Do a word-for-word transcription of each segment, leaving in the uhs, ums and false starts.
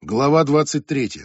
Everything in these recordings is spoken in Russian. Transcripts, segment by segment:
Глава двадцать третья.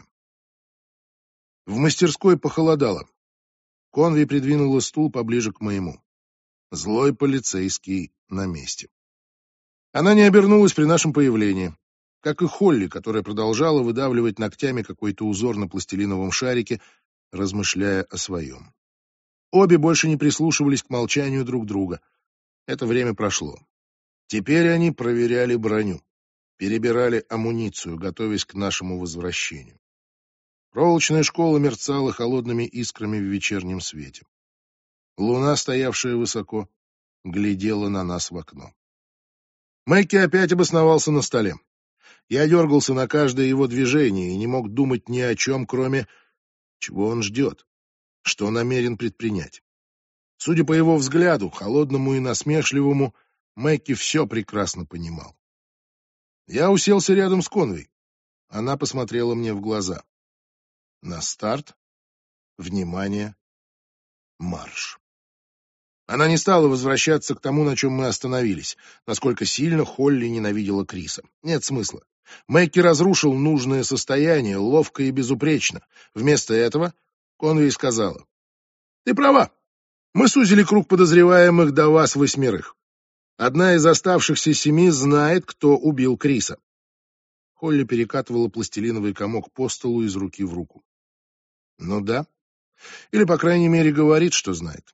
В мастерской похолодало. Конви придвинула стул поближе к моему. Злой полицейский на месте. Она не обернулась при нашем появлении, как и Холли, которая продолжала выдавливать ногтями какой-то узор на пластилиновом шарике, размышляя о своем. Обе больше не прислушивались к молчанию друг друга. Это время прошло. Теперь они проверяли броню, перебирали амуницию, готовясь к нашему возвращению. Проволочная школа мерцала холодными искрами в вечернем свете. Луна, стоявшая высоко, глядела на нас в окно. Мэкки опять обосновался на столе. Я дергался на каждое его движение и не мог думать ни о чем, кроме чего он ждет, что намерен предпринять. Судя по его взгляду, холодному и насмешливому, Мэкки все прекрасно понимал. Я уселся рядом с Конвей. Она посмотрела мне в глаза. На старт. Внимание. Марш. Она не стала возвращаться к тому, на чем мы остановились, насколько сильно Холли ненавидела Криса. Нет смысла. Мэкки разрушил нужное состояние ловко и безупречно. Вместо этого Конвей сказала: «Ты права. Мы сузили круг подозреваемых до вас восьмерых. Одна из оставшихся семи знает, кто убил Криса». Холли перекатывала пластилиновый комок по столу из руки в руку. «Ну да. Или, по крайней мере, говорит, что знает».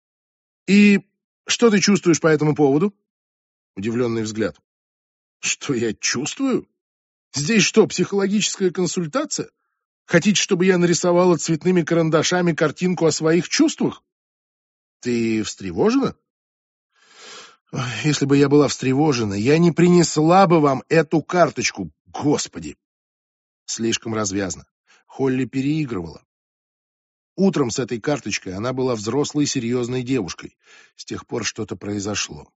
«И что ты чувствуешь по этому поводу?» Удивленный взгляд. «Что я чувствую? Здесь что, психологическая консультация? Хотите, чтобы я нарисовала цветными карандашами картинку о своих чувствах? Ты встревожена?» Ой, «если бы я была встревожена, я не принесла бы вам эту карточку, Господи!» Слишком развязно. Холли переигрывала. Утром с этой карточкой она была взрослой серьезной девушкой. С тех пор что-то произошло.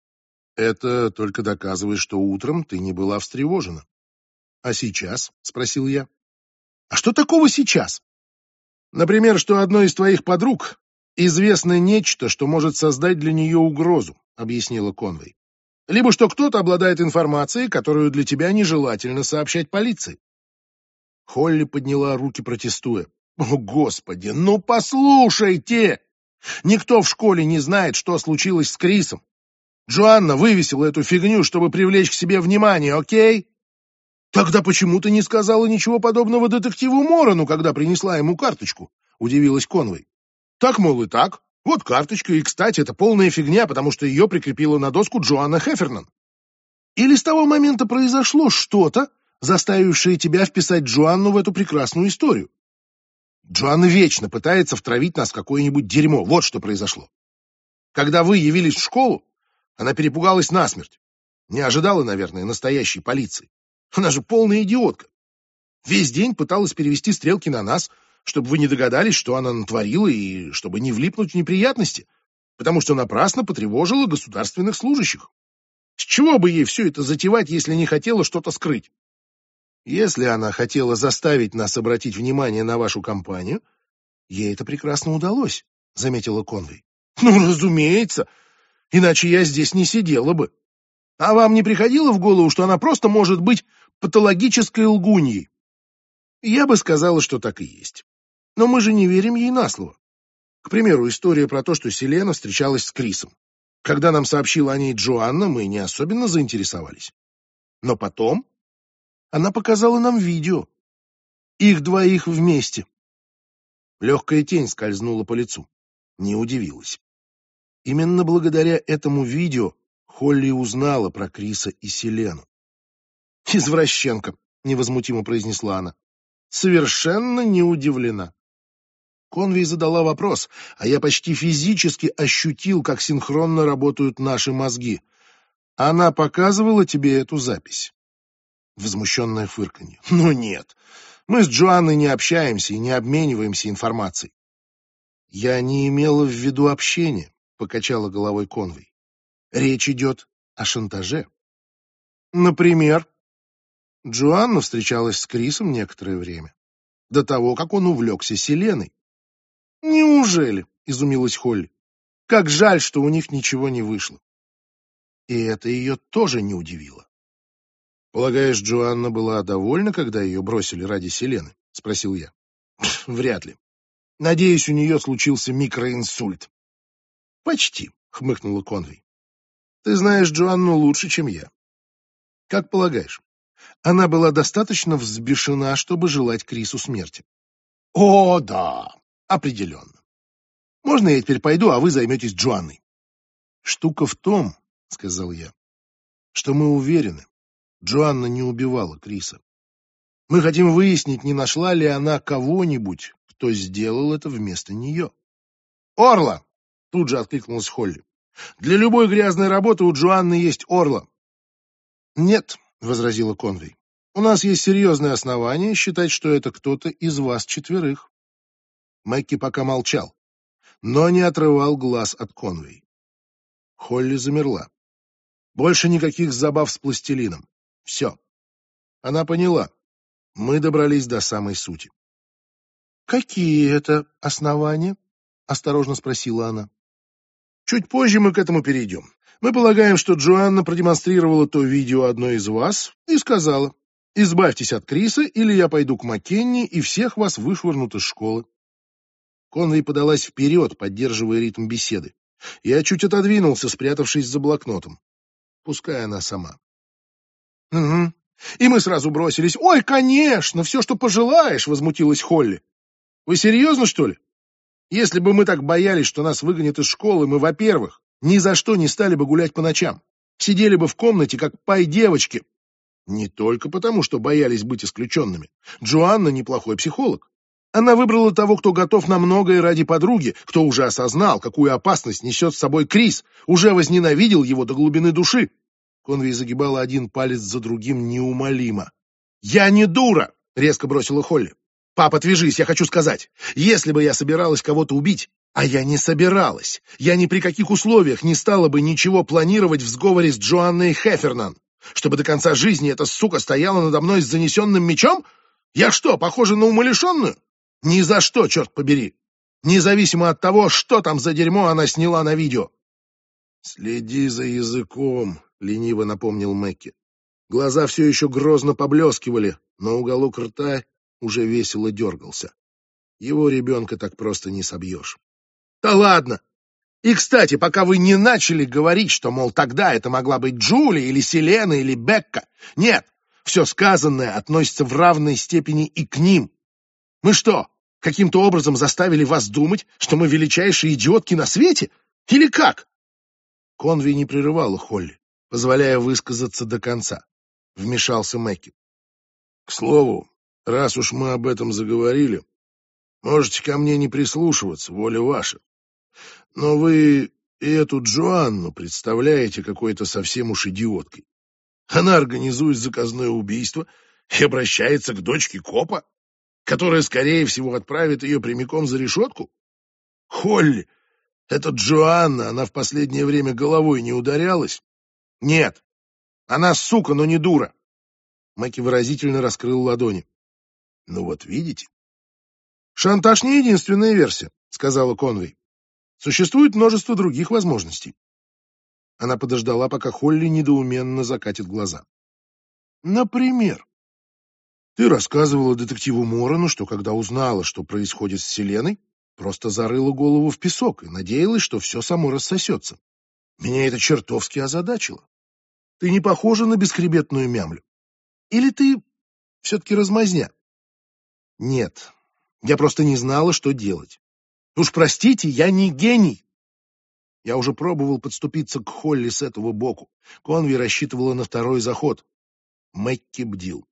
«Это только доказывает, что утром ты не была встревожена». «А сейчас?» — спросил я. «А что такого сейчас?» «Например, что одной из твоих подруг известно нечто, что может создать для нее угрозу», — объяснила Конвей. «Либо что кто-то обладает информацией, которую для тебя нежелательно сообщать полиции». Холли подняла руки, протестуя. «О, Господи, ну послушайте! Никто в школе не знает, что случилось с Крисом. Джоанна вывесила эту фигню, чтобы привлечь к себе внимание, окей? Тогда почему ты не сказала ничего подобного детективу Морану, когда принесла ему карточку?» — удивилась Конвей. «Так, мол, и так. Вот карточка, и, кстати, это полная фигня, потому что ее прикрепила на доску Джоанна Хеффернан. Или с того момента произошло что-то, заставившее тебя вписать Джоанну в эту прекрасную историю? Джоанна вечно пытается втравить нас в какое-нибудь дерьмо. Вот что произошло. Когда вы явились в школу, она перепугалась насмерть. Не ожидала, наверное, настоящей полиции. Она же полная идиотка. Весь день пыталась перевести стрелки на нас, чтобы вы не догадались, что она натворила, и чтобы не влипнуть в неприятности, потому что напрасно потревожила государственных служащих. С чего бы ей все это затевать, если не хотела что-то скрыть? Если она хотела заставить нас обратить внимание на вашу компанию, ей это прекрасно удалось, — заметила Конвей. Ну, разумеется, иначе я здесь не сидела бы. А вам не приходило в голову, что она просто может быть патологической лгуньей? Я бы сказала, что так и есть. Но мы же не верим ей на слово. К примеру, история про то, что Селена встречалась с Крисом. Когда нам сообщила о ней Джоанна, мы не особенно заинтересовались. Но потом она показала нам видео. Их двоих вместе. Легкая тень скользнула по лицу. Не удивилась. Именно благодаря этому видео Холли узнала про Криса и Селену. «Извращенка», — невозмутимо произнесла она. «Совершенно не удивлена». Конвей задала вопрос, а я почти физически ощутил, как синхронно работают наши мозги. «Она показывала тебе эту запись?» Возмущенное фырканье. «Ну нет, мы с Джоанной не общаемся и не обмениваемся информацией». «Я не имела в виду общение», — покачала головой Конвей. «Речь идет о шантаже». «Например?» Джоанна встречалась с Крисом некоторое время, до того, как он увлекся Селеной. «Неужели?» — изумилась Холли. «Как жаль, что у них ничего не вышло». И это ее тоже не удивило. «Полагаешь, Джоанна была довольна, когда ее бросили ради Селены?» — спросил я. «Вряд ли. Надеюсь, у нее случился микроинсульт». «Почти», — хмыкнула Конвей. «Ты знаешь Джоанну лучше, чем я. Как полагаешь, она была достаточно взбешена, чтобы желать Крису смерти?» «О, да, определенно. Можно я теперь пойду, а вы займетесь Джоанной?» «Штука в том, — сказал я, — что мы уверены, Джоанна не убивала Криса. Мы хотим выяснить, не нашла ли она кого-нибудь, кто сделал это вместо нее». «Орла!» — тут же откликнулась Холли. «Для любой грязной работы у Джоанны есть орла». «Нет», — возразила Конвей, — «у нас есть серьезные основания считать, что это кто-то из вас четверых». Мэкки пока молчал, но не отрывал глаз от Конвей. Холли замерла. Больше никаких забав с пластилином. Все. Она поняла. Мы добрались до самой сути. «Какие это основания?» — осторожно спросила она. «Чуть позже мы к этому перейдем. Мы полагаем, что Джоанна продемонстрировала то видео одной из вас и сказала: избавьтесь от Криса, или я пойду к Маккенни и всех вас вышвырнут из школы». Конвей подалась вперед, поддерживая ритм беседы. Я чуть отодвинулся, спрятавшись за блокнотом. Пускай она сама. «Угу. И мы сразу бросились. Ой, конечно, все, что пожелаешь», — возмутилась Холли. «Вы серьезно, что ли? Если бы мы так боялись, что нас выгонят из школы, мы, во-первых, ни за что не стали бы гулять по ночам. Сидели бы в комнате, как пай-девочки. Не только потому, что боялись быть исключенными. Джоанна неплохой психолог. Она выбрала того, кто готов на многое ради подруги, кто уже осознал, какую опасность несет с собой Крис, уже возненавидел его до глубины души». Конвей загибала один палец за другим неумолимо. «Я не дура!» — резко бросила Холли. «Пап, отвяжись, я хочу сказать. Если бы я собиралась кого-то убить, а я не собиралась, я ни при каких условиях не стала бы ничего планировать в сговоре с Джоанной Хеффернан. Чтобы до конца жизни эта сука стояла надо мной с занесенным мечом? Я что, похожа на умалишенную? Ни за что, черт побери! Независимо от того, что там за дерьмо она сняла на видео». «Следи за языком», — лениво напомнил Мэкки. Глаза все еще грозно поблескивали, но уголок рта уже весело дергался. Его ребенка так просто не собьешь. «Да ладно! И, кстати, пока вы не начали говорить, что, мол, тогда это могла быть Джули или Селена или Бекка, нет, все сказанное относится в равной степени и к ним. Мы что, каким-то образом заставили вас думать, что мы величайшие идиотки на свете? Или как?» Конвей не прерывала Холли, позволяя высказаться до конца. Вмешался Мэкки. «К слову, раз уж мы об этом заговорили, можете ко мне не прислушиваться, воля ваша. Но вы и эту Джоанну представляете какой-то совсем уж идиоткой. Она организует заказное убийство и обращается к дочке копа, которая, скорее всего, отправит ее прямиком за решетку. Холли, эта Джоанна, она в последнее время головой не ударялась? Нет, она сука, но не дура». Мэкки выразительно раскрыл ладони. «Ну вот видите?» «Шантаж не единственная версия», — сказала Конвей. «Существует множество других возможностей». Она подождала, пока Холли недоуменно закатит глаза. «Например?» «Ты рассказывала детективу Морану, что когда узнала, что происходит с Селеной, просто зарыла голову в песок и надеялась, что все само рассосется. Меня это чертовски озадачило. Ты не похожа на бесхребетную мямлю. Или ты все-таки размазня?» «Нет, я просто не знала, что делать. Уж простите, я не гений». Я уже пробовал подступиться к Холли с этого боку. Конвей рассчитывала на второй заход. Мэкки бдил.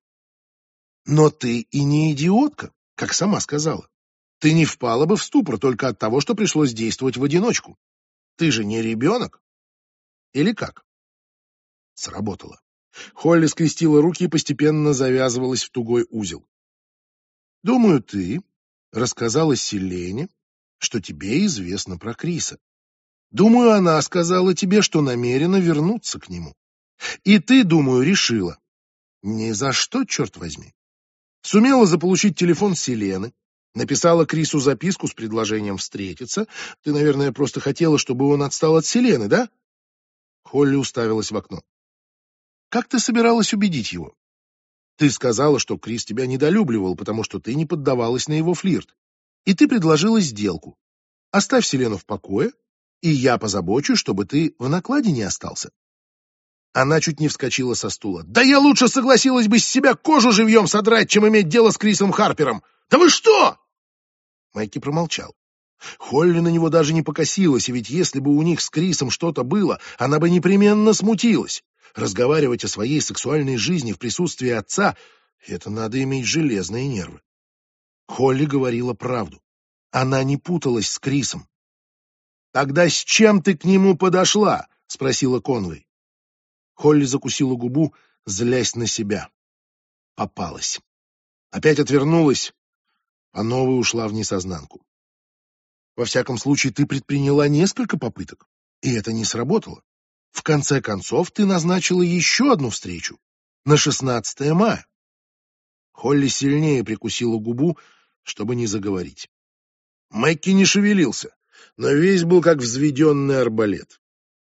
«Но ты и не идиотка, как сама сказала. Ты не впала бы в ступор только от того, что пришлось действовать в одиночку. Ты же не ребенок. Или как?» Сработало. Холли скрестила руки и постепенно завязывалась в тугой узел. «Думаю, ты рассказала Селене, что тебе известно про Криса. Думаю, она сказала тебе, что намерена вернуться к нему. И ты, думаю, решила. Ни за что, черт возьми. Сумела заполучить телефон Селены, написала Крису записку с предложением встретиться. Ты, наверное, просто хотела, чтобы он отстал от Селены, да?» Холли уставилась в окно. Как ты собиралась убедить его? Ты сказала, что Крис тебя недолюбливал, потому что ты не поддавалась на его флирт. И ты предложила сделку. Оставь Селену в покое, и я позабочусь, чтобы ты в накладе не остался. Она чуть не вскочила со стула. «Да я лучше согласилась бы с себя кожу живьем содрать, чем иметь дело с Крисом Харпером! Да вы что?» Майки промолчал. Холли на него даже не покосилась, и ведь если бы у них с Крисом что-то было, она бы непременно смутилась. Разговаривать о своей сексуальной жизни в присутствии отца — это надо иметь железные нервы. Холли говорила правду. Она не путалась с Крисом. «Тогда с чем ты к нему подошла?» — спросила Конвей. Холли закусила губу, злясь на себя. Попалась. Опять отвернулась, а новая ушла в несознанку. Во всяком случае, ты предприняла несколько попыток, и это не сработало. В конце концов, ты назначила еще одну встречу на шестнадцатое мая. Холли сильнее прикусила губу, чтобы не заговорить. Мэкки не шевелился, но весь был как взведенный арбалет.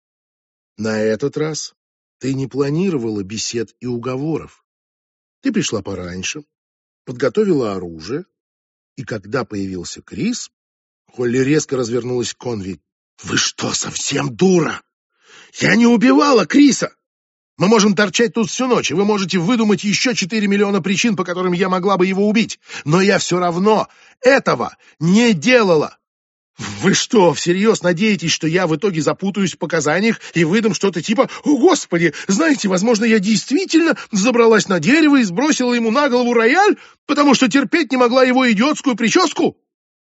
На этот раз ты не планировала бесед и уговоров. Ты пришла пораньше, подготовила оружие, и когда появился Крис, Холли резко развернулась к Конви. «Вы что, совсем дура? Я не убивала Криса! Мы можем торчать тут всю ночь, и вы можете выдумать еще четыре миллиона причин, по которым я могла бы его убить, но я все равно этого не делала! Вы что, всерьез надеетесь, что я в итоге запутаюсь в показаниях и выдам что-то типа «О, Господи, знаете, возможно, я действительно забралась на дерево и сбросила ему на голову рояль, потому что терпеть не могла его идиотскую прическу?»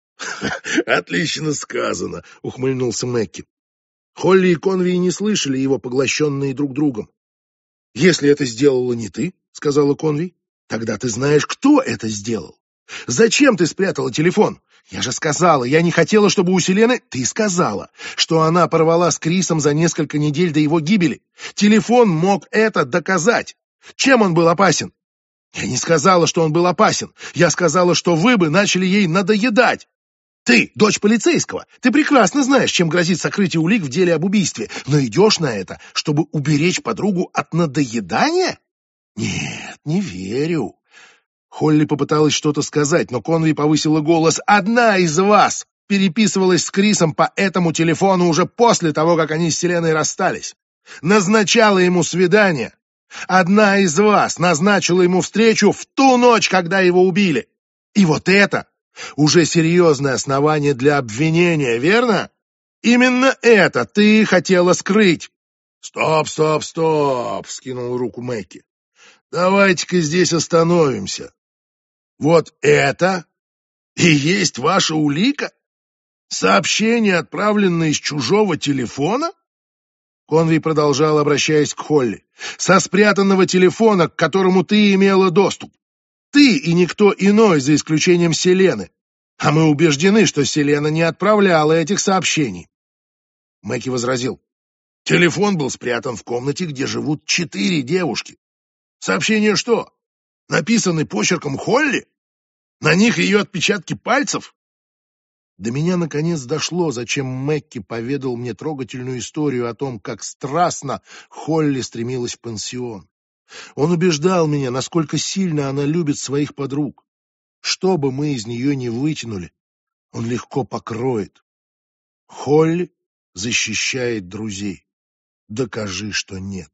«Отлично сказано», — ухмыльнулся Мэкки. Холли и Конви не слышали его, поглощенные друг другом. «Если это сделала не ты, — сказала Конви, — тогда ты знаешь, кто это сделал. Зачем ты спрятала телефон? Я же сказала, я не хотела, чтобы у Селены... Ты сказала, что она порвала с Крисом за несколько недель до его гибели. Телефон мог это доказать. Чем он был опасен? Я не сказала, что он был опасен. Я сказала, что вы бы начали ей надоедать. Ты, дочь полицейского, ты прекрасно знаешь, чем грозит сокрытие улик в деле об убийстве, но идешь на это, чтобы уберечь подругу от надоедания? Нет, не верю. Холли попыталась что-то сказать, но Конви повысила голос. «Одна из вас переписывалась с Крисом по этому телефону уже после того, как они с Селеной расстались. Назначала ему свидание. Одна из вас назначила ему встречу в ту ночь, когда его убили. И вот это уже серьезное основание для обвинения, верно? Именно это ты хотела скрыть». «Стоп, стоп, стоп!» — вскинул руку Мэкки. «Давайте-ка здесь остановимся. Вот это и есть ваша улика? Сообщение, отправленное из чужого телефона?» Конви продолжал, обращаясь к Холли. «Со спрятанного телефона, к которому ты имела доступ. Ты и никто иной, за исключением Селены. А мы убеждены, что Селена не отправляла этих сообщений». Мэкки возразил. «Телефон был спрятан в комнате, где живут четыре девушки. Сообщения что? Написаны почерком Холли? На них ее отпечатки пальцев?» До меня наконец дошло, зачем Мэкки поведал мне трогательную историю о том, как страстно Холли стремилась в пансион. Он убеждал меня, насколько сильно она любит своих подруг. Что бы мы из нее не вытянули, он легко покроет. Холли защищает друзей. Докажи, что нет.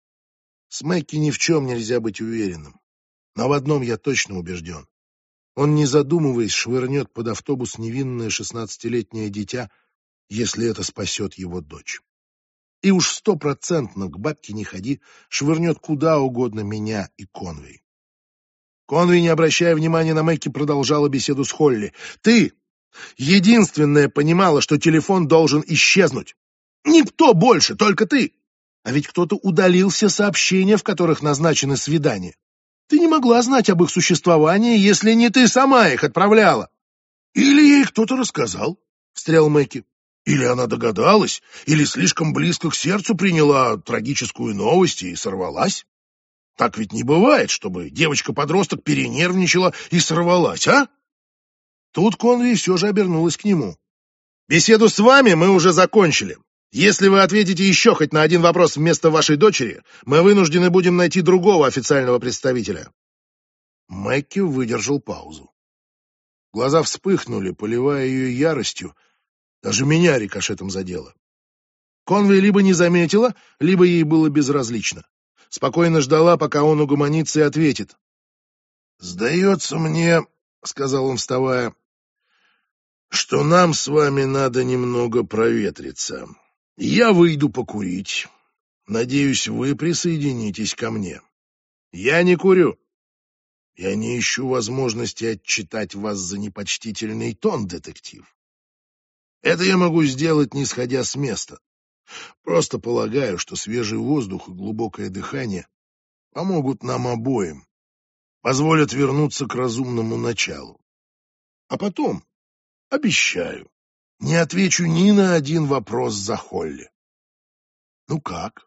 С Мэкки ни в чем нельзя быть уверенным. Но в одном я точно убежден. Он, не задумываясь, швырнет под автобус невинное шестнадцатилетнее дитя, если это спасет его дочь. И уж стопроцентно, к бабке не ходи, швырнет куда угодно меня и Конвей. Конвей, не обращая внимания на Мэкки, продолжала беседу с Холли. «Ты единственная понимала, что телефон должен исчезнуть. Никто больше, только ты. А ведь кто-то удалил все сообщения, в которых назначены свидания. Ты не могла знать об их существовании, если не ты сама их отправляла». «Или ей кто-то рассказал», — встрял Мэкки. «Или она догадалась, или слишком близко к сердцу приняла трагическую новость и сорвалась. Так ведь не бывает, чтобы девочка-подросток перенервничала и сорвалась, а?» Тут Конви все же обернулась к нему. «Беседу с вами мы уже закончили. Если вы ответите еще хоть на один вопрос вместо вашей дочери, мы вынуждены будем найти другого официального представителя. Мэкки выдержал паузу. Глаза вспыхнули, поливая ее яростью. Даже меня рикошетом задело. Конвей либо не заметила, либо ей было безразлично. Спокойно ждала, пока он угомонится и ответит. «Сдается мне, — сказал он, вставая, — что нам с вами надо немного проветриться. Я выйду покурить. Надеюсь, вы присоединитесь ко мне. Я не курю. Я не ищу возможности отчитать вас за непочтительный тон, детектив. Это я могу сделать, не сходя с места. Просто полагаю, что свежий воздух и глубокое дыхание помогут нам обоим, позволят вернуться к разумному началу. А потом, обещаю, не отвечу ни на один вопрос за Холли. Ну как?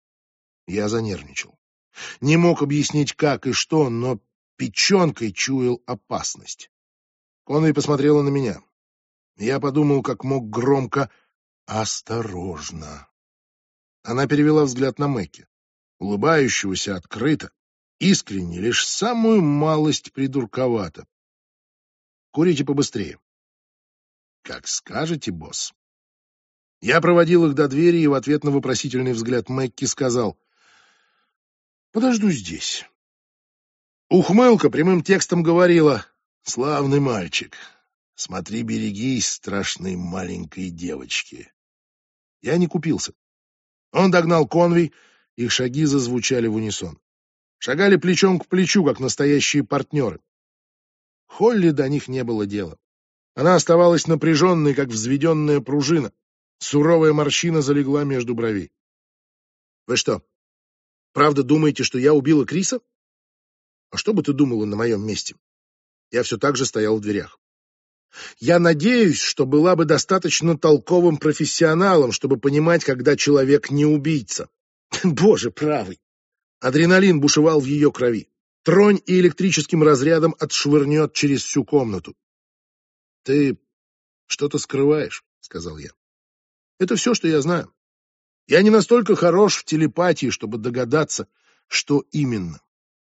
Я занервничал. Не мог объяснить, как и что, но печенкой чуял опасность. Конвей посмотрела на меня. Я подумал, как мог громко: «Осторожно». Она перевела взгляд на Мэкки, улыбающегося открыто, искренне, лишь самую малость придурковато. «Курите побыстрее». «Как скажете, босс». Я проводил их до двери и в ответ на вопросительный взгляд Мэкки сказал: «Подожду здесь». Ухмылка прямым текстом говорила: «Славный мальчик, смотри, берегись страшной маленькой девочки». Я не купился. Он догнал Конвей, их шаги зазвучали в унисон. Шагали плечом к плечу, как настоящие партнеры. Холли до них не было дела. Она оставалась напряженной, как взведенная пружина. Суровая морщина залегла между бровей. «Вы что, правда думаете, что я убила Криса? А что бы ты думала на моем месте?» Я все так же стоял в дверях. «Я надеюсь, что была бы достаточно толковым профессионалом, чтобы понимать, когда человек не убийца». Боже правый! Адреналин бушевал в ее крови. Тронь и электрическим разрядом отшвырнет через всю комнату. «Ты что-то скрываешь», — сказал я. «Это все, что я знаю. Я не настолько хорош в телепатии, чтобы догадаться, что именно.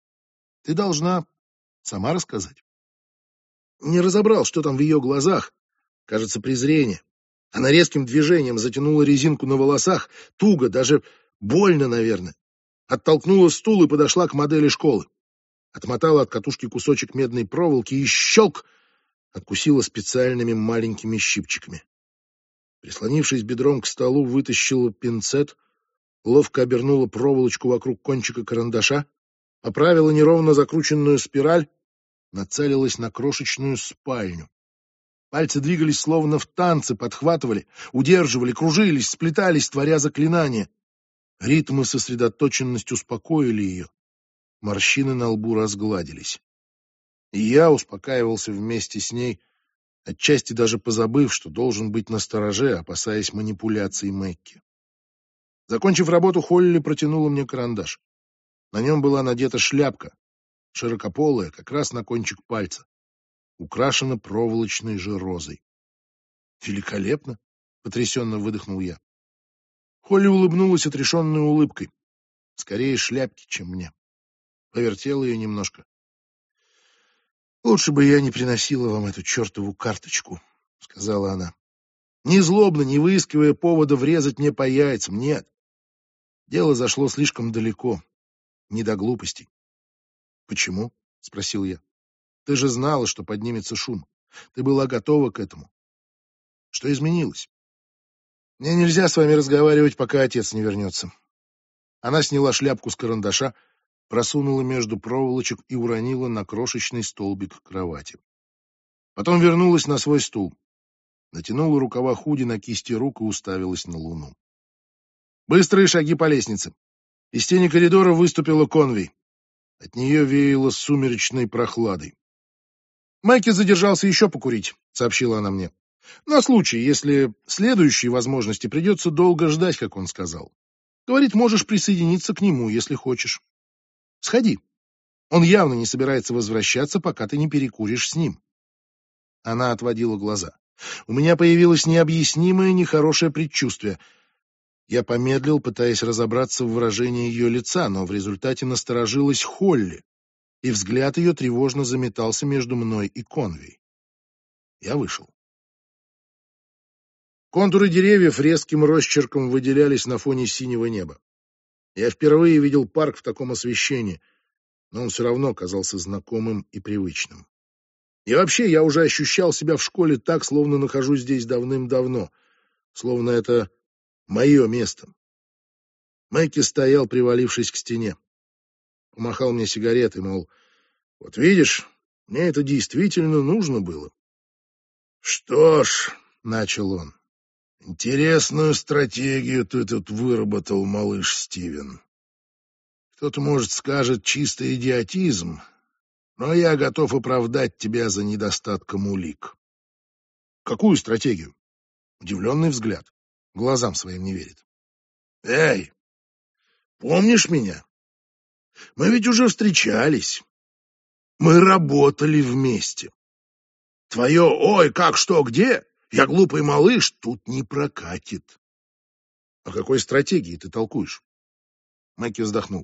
Ты должна сама рассказать». Не разобрал, что там в ее глазах. Кажется, презрение. Она резким движением затянула резинку на волосах, туго, даже больно, наверное. Оттолкнула стул и подошла к модели школы. Отмотала от катушки кусочек медной проволоки и щелк! Откусила специальными маленькими щипчиками. Прислонившись бедром к столу, вытащила пинцет, ловко обернула проволочку вокруг кончика карандаша, поправила неровно закрученную спираль, нацелилась на крошечную спальню. Пальцы двигались словно в танце, подхватывали, удерживали, кружились, сплетались, творя заклинания. Ритм и сосредоточенность успокоили ее. Морщины на лбу разгладились. И я успокаивался вместе с ней, отчасти даже позабыв, что должен быть настороже, опасаясь манипуляций Мэкки. Закончив работу, Холли протянула мне карандаш. На нем была надета шляпка, широкополая, как раз на кончик пальца, украшена проволочной же розой. «Великолепно!» — потрясенно выдохнул я. Холли улыбнулась отрешенной улыбкой. Скорее шляпки, чем мне. Повертела ее немножко. «Лучше бы я не приносила вам эту чертову карточку», — сказала она. «Не злобно, не выискивая повода врезать мне по яйцам, нет. Дело зашло слишком далеко, не до глупостей». «Почему?» — спросил я. «Ты же знала, что поднимется шум. Ты была готова к этому. Что изменилось?» «Мне нельзя с вами разговаривать, пока отец не вернется». Она сняла шляпку с карандаша, просунула между проволочек и уронила на крошечный столбик кровати. Потом вернулась на свой стул, натянула рукава худи на кисти рук и уставилась на луну. Быстрые шаги по лестнице. Из тени коридора выступила Конвей. От нее веяло сумеречной прохладой. «Майки задержался еще покурить», — сообщила она мне. «На случай, если следующей возможности придется долго ждать, как он сказал. Говорит, можешь присоединиться к нему, если хочешь. Сходи. Он явно не собирается возвращаться, пока ты не перекуришь с ним». Она отводила глаза. У меня появилось необъяснимое нехорошее предчувствие. Я помедлил, пытаясь разобраться в выражении ее лица, но в результате насторожилась Холли, и взгляд ее тревожно заметался между мной и Конвей. Я вышел. Контуры деревьев резким росчерком выделялись на фоне синего неба. Я впервые видел парк в таком освещении, но он все равно казался знакомым и привычным. И вообще, я уже ощущал себя в школе так, словно нахожусь здесь давным-давно, словно это мое место. Мэкки стоял, привалившись к стене. Помахал мне сигаретой, мол, вот видишь, мне это действительно нужно было. Что ж, — начал он, — интересную стратегию ты тут выработал, малыш Стивен. Кто-то, может, скажет чистый идиотизм, но я готов оправдать тебя за недостатком улик. Какую стратегию? Удивленный взгляд. Глазам своим не верит. Эй, помнишь меня? Мы ведь уже встречались. Мы работали вместе. Твое «Ой, как, что, где? Я глупый малыш» тут не прокатит. О какой стратегии ты толкуешь? Мэкки вздохнул.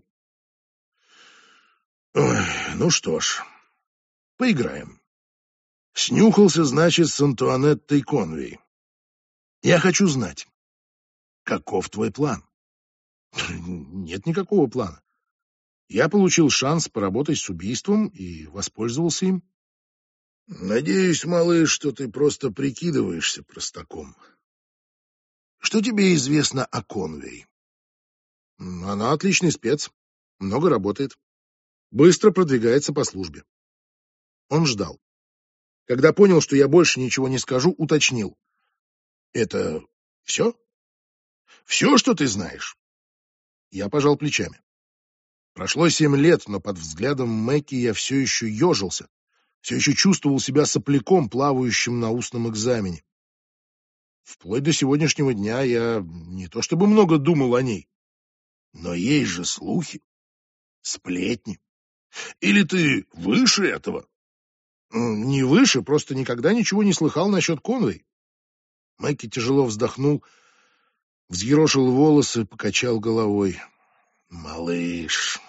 Ой, ну что ж, поиграем. Снюхался, значит, с Антуанеттой Конвей. Я хочу знать, каков твой план? Нет никакого плана. Я получил шанс поработать с убийством и воспользовался им. Надеюсь, малыш, что ты просто прикидываешься простаком. Что тебе известно о Конвей? Она отличный спец, много работает, быстро продвигается по службе. Он ждал. Когда понял, что я больше ничего не скажу, уточнил. Это все? Все, что ты знаешь? Я пожал плечами. Прошло семь лет, но под взглядом Мэкки я все еще ежился, все еще чувствовал себя сопляком, плавающим на устном экзамене. Вплоть до сегодняшнего дня я не то чтобы много думал о ней, но есть же слухи, сплетни. Или ты выше этого? Не выше, просто никогда ничего не слыхал насчет Конвей. Мэкки тяжело вздохнул, взъерошил волосы, покачал головой. Малыш.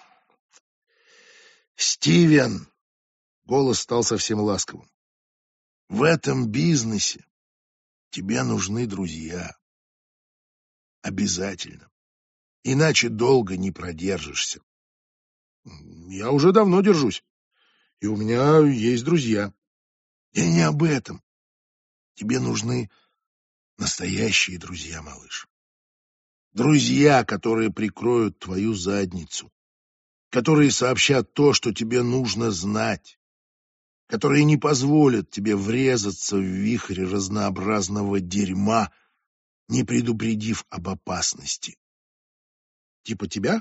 Стивен. Голос стал совсем ласковым. В этом бизнесе тебе нужны друзья. Обязательно. Иначе долго не продержишься. Я уже давно держусь. И у меня есть друзья. Я не об этом. Тебе нужны настоящие друзья, малыш. Друзья, которые прикроют твою задницу. Которые сообщат то, что тебе нужно знать. Которые не позволят тебе врезаться в вихрь разнообразного дерьма, не предупредив об опасности. Типа тебя?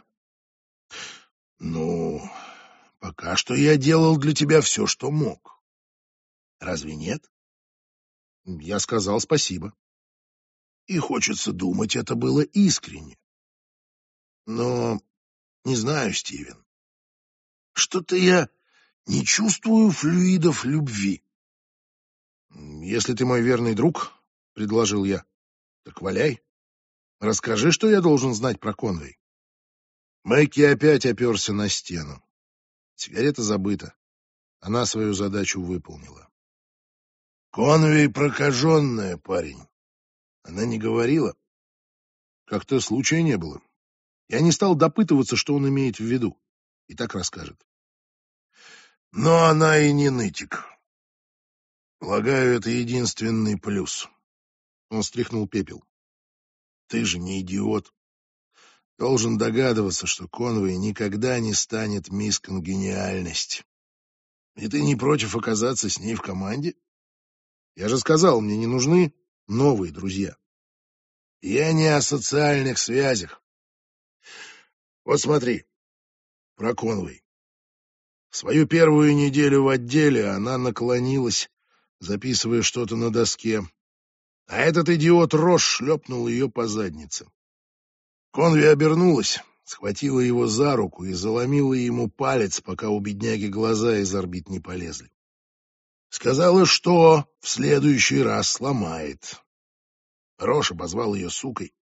Ну, пока что я делал для тебя все, что мог. Разве нет? Я сказал спасибо. И хочется думать, это было искренне. Но не знаю, Стивен. Что-то я не чувствую флюидов любви. Если ты мой верный друг, — предложил я, — так валяй. Расскажи, что я должен знать про Конвей. Мэкки опять оперся на стену. Сигарета забыта. Она свою задачу выполнила. Конвей прокаженная, парень. Она не говорила. Как-то случая не было. Я не стал допытываться, что он имеет в виду. И так расскажет. Но она и не нытик. Полагаю, это единственный плюс. Он стряхнул пепел. Ты же не идиот. Должен догадываться, что Конвей никогда не станет мисс Конгениальность. И ты не против оказаться с ней в команде? Я же сказал, мне не нужны новые друзья. Я не о социальных связях. Вот смотри, про Конвей. В свою первую неделю в отделе она наклонилась, записывая что-то на доске, а этот идиот Рош шлепнул ее по заднице. Конвей обернулась, схватила его за руку и заломила ему палец, пока у бедняги глаза из орбит не полезли. Сказала, что в следующий раз сломает. Рош обозвал ее сукой,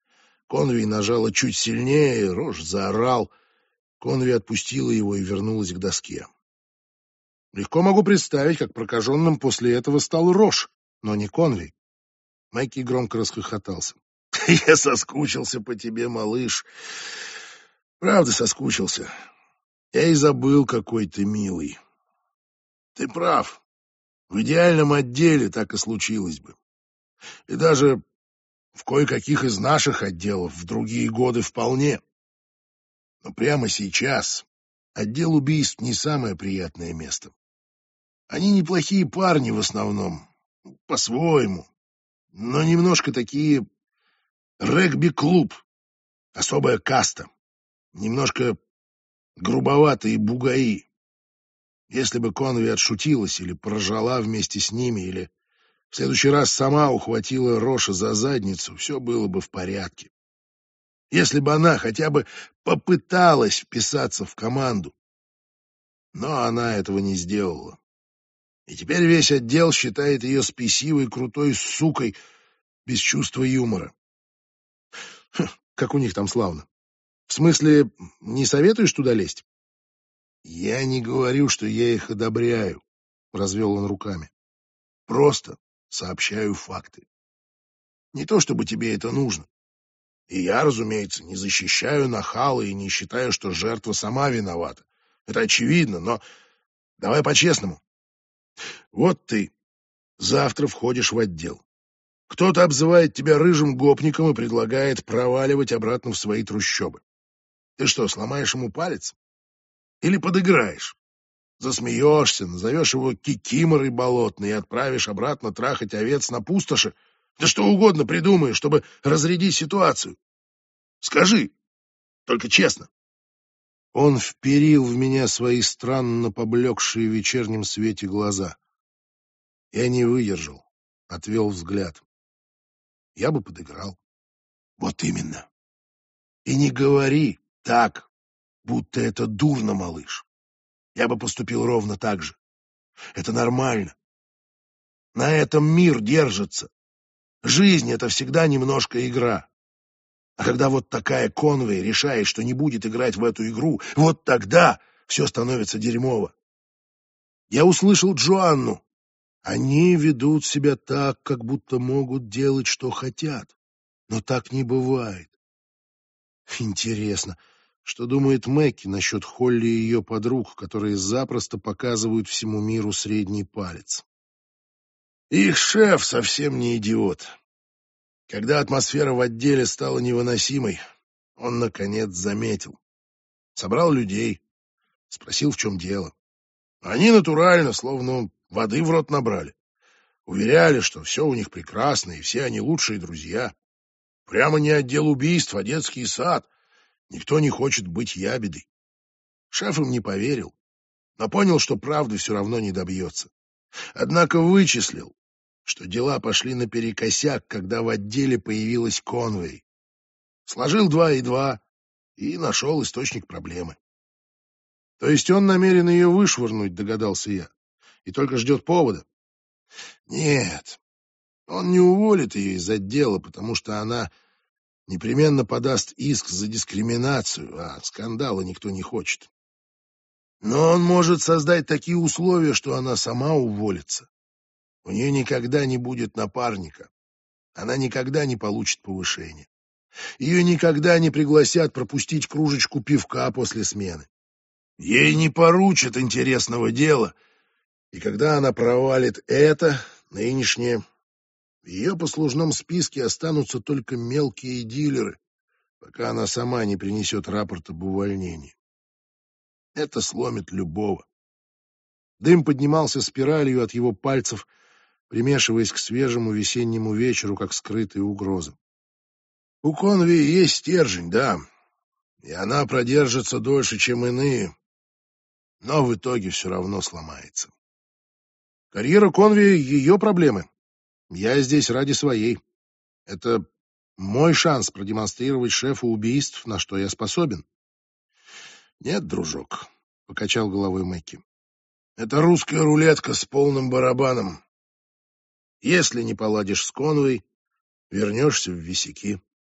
Конвей нажала чуть сильнее, Рош заорал. Конвей отпустила его и вернулась к доске. Легко могу представить, как прокаженным после этого стал Рош, но не Конвей. Майки громко расхохотался. «Я соскучился по тебе, малыш. Правда соскучился. Я и забыл, какой ты милый. Ты прав. В идеальном отделе так и случилось бы. И даже в кое-каких из наших отделов в другие годы вполне. Но прямо сейчас отдел убийств не самое приятное место. Они неплохие парни в основном, по-своему, но немножко такие регби-клуб, особая каста, немножко грубоватые бугаи. Если бы Конви отшутилась или поржала вместе с ними, или в следующий раз сама ухватила Роша за задницу, все было бы в порядке. Если бы она хотя бы попыталась вписаться в команду. Но она этого не сделала. И теперь весь отдел считает ее спесивой, крутой сукой, без чувства юмора. Хм, как у них там славно. В смысле, не советуешь туда лезть? Я не говорю, что я их одобряю, развел он руками. Просто сообщаю факты. Не то чтобы тебе это нужно. И я, разумеется, не защищаю нахала и не считаю, что жертва сама виновата. Это очевидно, но давай по-честному. Вот ты завтра входишь в отдел. Кто-то обзывает тебя рыжим гопником и предлагает проваливать обратно в свои трущобы. Ты что, сломаешь ему палец? Или подыграешь? Засмеешься, назовешь его кикиморой болотной и отправишь обратно трахать овец на пустоши? Да что угодно придумаешь, чтобы разрядить ситуацию. Скажи, только честно. Он вперил в меня свои странно поблекшие в вечернем свете глаза. Я не выдержал, отвел взгляд. Я бы подыграл. Вот именно. И не говори так, будто это дурно, малыш. Я бы поступил ровно так же. Это нормально. На этом мир держится. Жизнь — это всегда немножко игра. А когда вот такая Конвей решает, что не будет играть в эту игру, вот тогда все становится дерьмово. Я услышал Джоанну. Они ведут себя так, как будто могут делать, что хотят. Но так не бывает. Интересно, что думает Мэкки насчет Холли и ее подруг, которые запросто показывают всему миру средний палец? Их шеф совсем не идиот. Когда атмосфера в отделе стала невыносимой, он, наконец, заметил. Собрал людей, спросил, в чем дело. Они натурально, словно воды в рот набрали. Уверяли, что все у них прекрасно, и все они лучшие друзья. Прямо не отдел убийств, а детский сад. Никто не хочет быть ябедой. Шеф им не поверил, но понял, что правды все равно не добьется. Однако вычислил, что дела пошли наперекосяк, когда в отделе появилась Конвей. Сложил два и два и нашел источник проблемы. То есть он намерен ее вышвырнуть, догадался я, и только ждет повода. Нет, он не уволит ее из отдела, потому что она непременно подаст иск за дискриминацию, а скандала никто не хочет. Но он может создать такие условия, что она сама уволится. У нее никогда не будет напарника. Она никогда не получит повышения. Ее никогда не пригласят пропустить кружечку пивка после смены. Ей не поручат интересного дела. И когда она провалит это, нынешнее, в ее послужном списке останутся только мелкие дилеры, пока она сама не принесет рапорт об увольнении. Это сломит любого. Дым поднимался спиралью от его пальцев, примешиваясь к свежему весеннему вечеру, как скрытая угроза. У Конви есть стержень, да, и она продержится дольше, чем иные, но в итоге все равно сломается. Карьера Конви — ее проблемы. Я здесь ради своей. Это мой шанс продемонстрировать шефу убийств, на что я способен. Нет, дружок, — покачал головой Мэкки. Это русская рулетка с полным барабаном. Если не поладишь с Конвой, вернешься в висяки.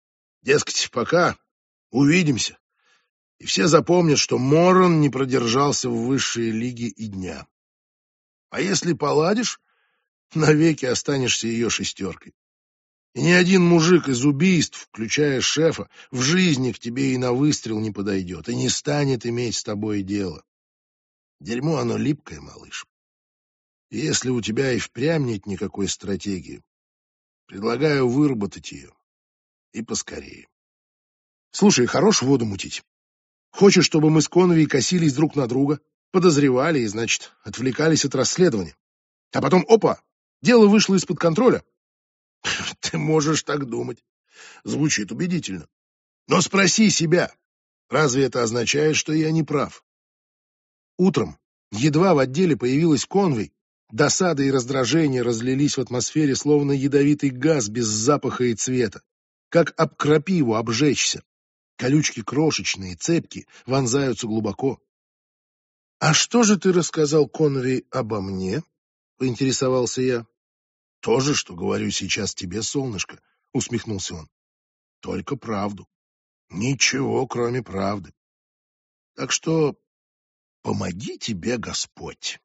Дескать, пока увидимся. И все запомнят, что Моран не продержался в высшей лиге и дня. А если поладишь, навеки останешься ее шестеркой. И ни один мужик из убийств, включая шефа, в жизни к тебе и на выстрел не подойдет, и не станет иметь с тобой дело. Дерьмо оно липкое, малыш. И если у тебя и впрямь нет никакой стратегии, предлагаю выработать ее. И поскорее. Слушай, хорош воду мутить. Хочешь, чтобы мы с Конви косились друг на друга, подозревали и, значит, отвлекались от расследования. А потом, опа, дело вышло из-под контроля. Ты можешь так думать. Звучит убедительно. Но спроси себя, разве это означает, что я не прав? Утром, едва в отделе появилась Конви, досада и раздражение разлились в атмосфере, словно ядовитый газ без запаха и цвета. Как об крапиву обжечься. Колючки крошечные, цепки, вонзаются глубоко. — А что же ты рассказал Конви обо мне? — поинтересовался я. — То же, что говорю сейчас тебе, солнышко, — усмехнулся он. — Только правду. Ничего, кроме правды. Так что помоги тебе Господь.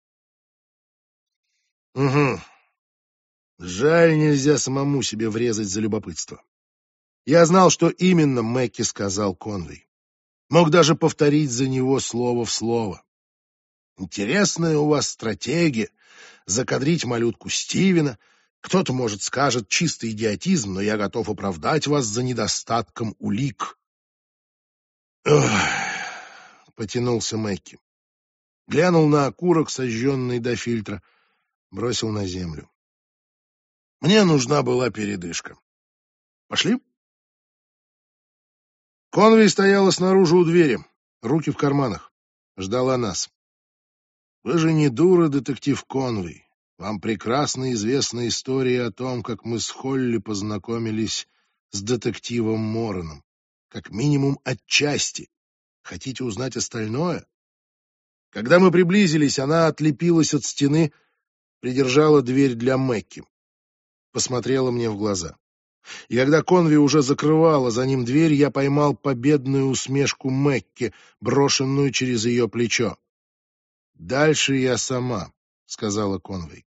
Угу. Жаль, нельзя самому себе врезать за любопытство. Я знал, что именно Мэкки сказал Конви. Мог даже повторить за него слово в слово. Интересная у вас стратегия — закадрить малютку Стивена. Кто-то, может, скажет чистый идиотизм, но я готов оправдать вас за недостатком улик. Ох, потянулся Мэкки. Глянул на окурок, сожженный до фильтра, бросил на землю. Мне нужна была передышка. Пошли? Конви стояла снаружи у двери, руки в карманах, ждала нас. Вы же не дура, детектив Конви. Вам прекрасно известна история о том, как мы с Холли познакомились с детективом Мораном. Как минимум отчасти. Хотите узнать остальное? Когда мы приблизились, она отлепилась от стены, придержала дверь для Мэкки. Посмотрела мне в глаза. И когда Конви уже закрывала за ним дверь, я поймал победную усмешку Мэкки, брошенную через ее плечо. «Дальше я сама», — сказала Конвей.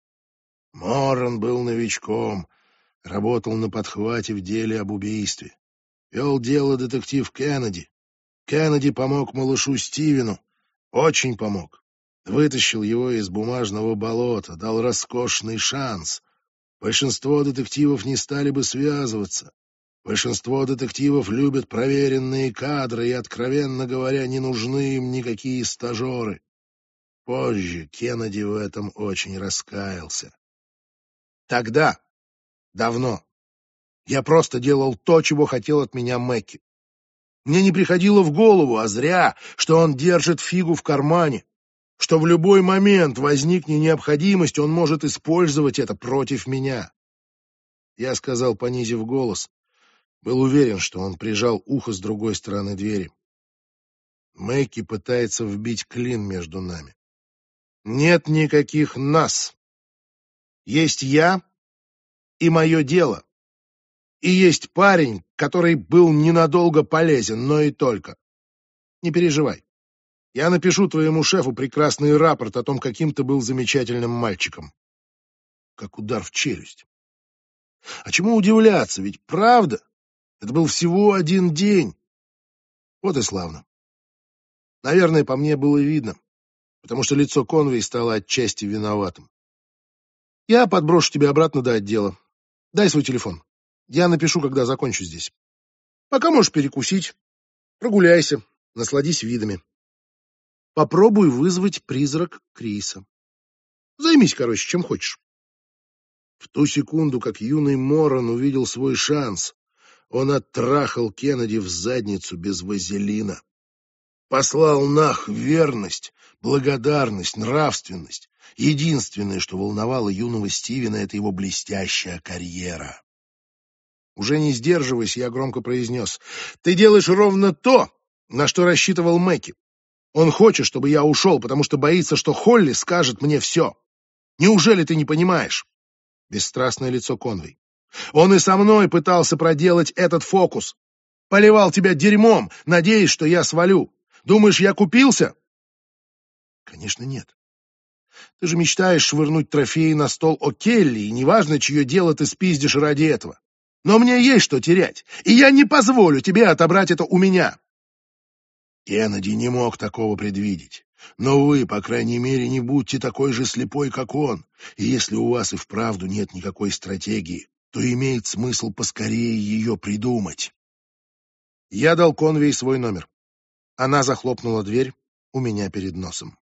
Моран был новичком, работал на подхвате в деле об убийстве. Вел дело детектив Кеннеди. Кеннеди помог малышу Стивену, очень помог. Вытащил его из бумажного болота, дал роскошный шанс. Большинство детективов не стали бы связываться. Большинство детективов любят проверенные кадры и, откровенно говоря, не нужны им никакие стажеры. Позже Кеннеди в этом очень раскаялся. Тогда, давно, я просто делал то, чего хотел от меня Мэкки. Мне не приходило в голову, а зря, что он держит фигу в кармане, что в любой момент возникнет необходимость, он может использовать это против меня. Я сказал, понизив голос, был уверен, что он прижал ухо с другой стороны двери. Мэкки пытается вбить клин между нами. Нет никаких нас. Есть я и мое дело. И есть парень, который был ненадолго полезен, но и только. Не переживай. Я напишу твоему шефу прекрасный рапорт о том, каким ты был замечательным мальчиком. Как удар в челюсть. А чему удивляться, ведь правда? Это был всего один день. Вот и славно. Наверное, по мне было видно, потому что лицо Конвей стало отчасти виноватым. Я подброшу тебя обратно до отдела. Дай свой телефон. Я напишу, когда закончу здесь. Пока можешь перекусить. Прогуляйся, насладись видами. Попробуй вызвать призрак Криса. Займись, короче, чем хочешь. В ту секунду, как юный Моран увидел свой шанс, он оттрахал Кеннеди в задницу без вазелина. Послал нах верность, благодарность, нравственность. Единственное, что волновало юного Стивена, это его блестящая карьера. Уже не сдерживаясь, я громко произнес: «Ты делаешь ровно то, на что рассчитывал Мэкки. Он хочет, чтобы я ушел, потому что боится, что Холли скажет мне все. Неужели ты не понимаешь?» Бесстрастное лицо Конвей. «Он и со мной пытался проделать этот фокус. Поливал тебя дерьмом, надеясь, что я свалю. Думаешь, я купился? Конечно, нет. Ты же мечтаешь швырнуть трофеи на стол О'Келли, и неважно, чье дело ты спиздишь ради этого. Но мне есть что терять, и я не позволю тебе отобрать это у меня. Кеннеди не мог такого предвидеть. Но вы, по крайней мере, не будьте такой же слепой, как он. И если у вас и вправду нет никакой стратегии, то имеет смысл поскорее ее придумать. Я дал Конвей свой номер. Она захлопнула дверь у меня перед носом.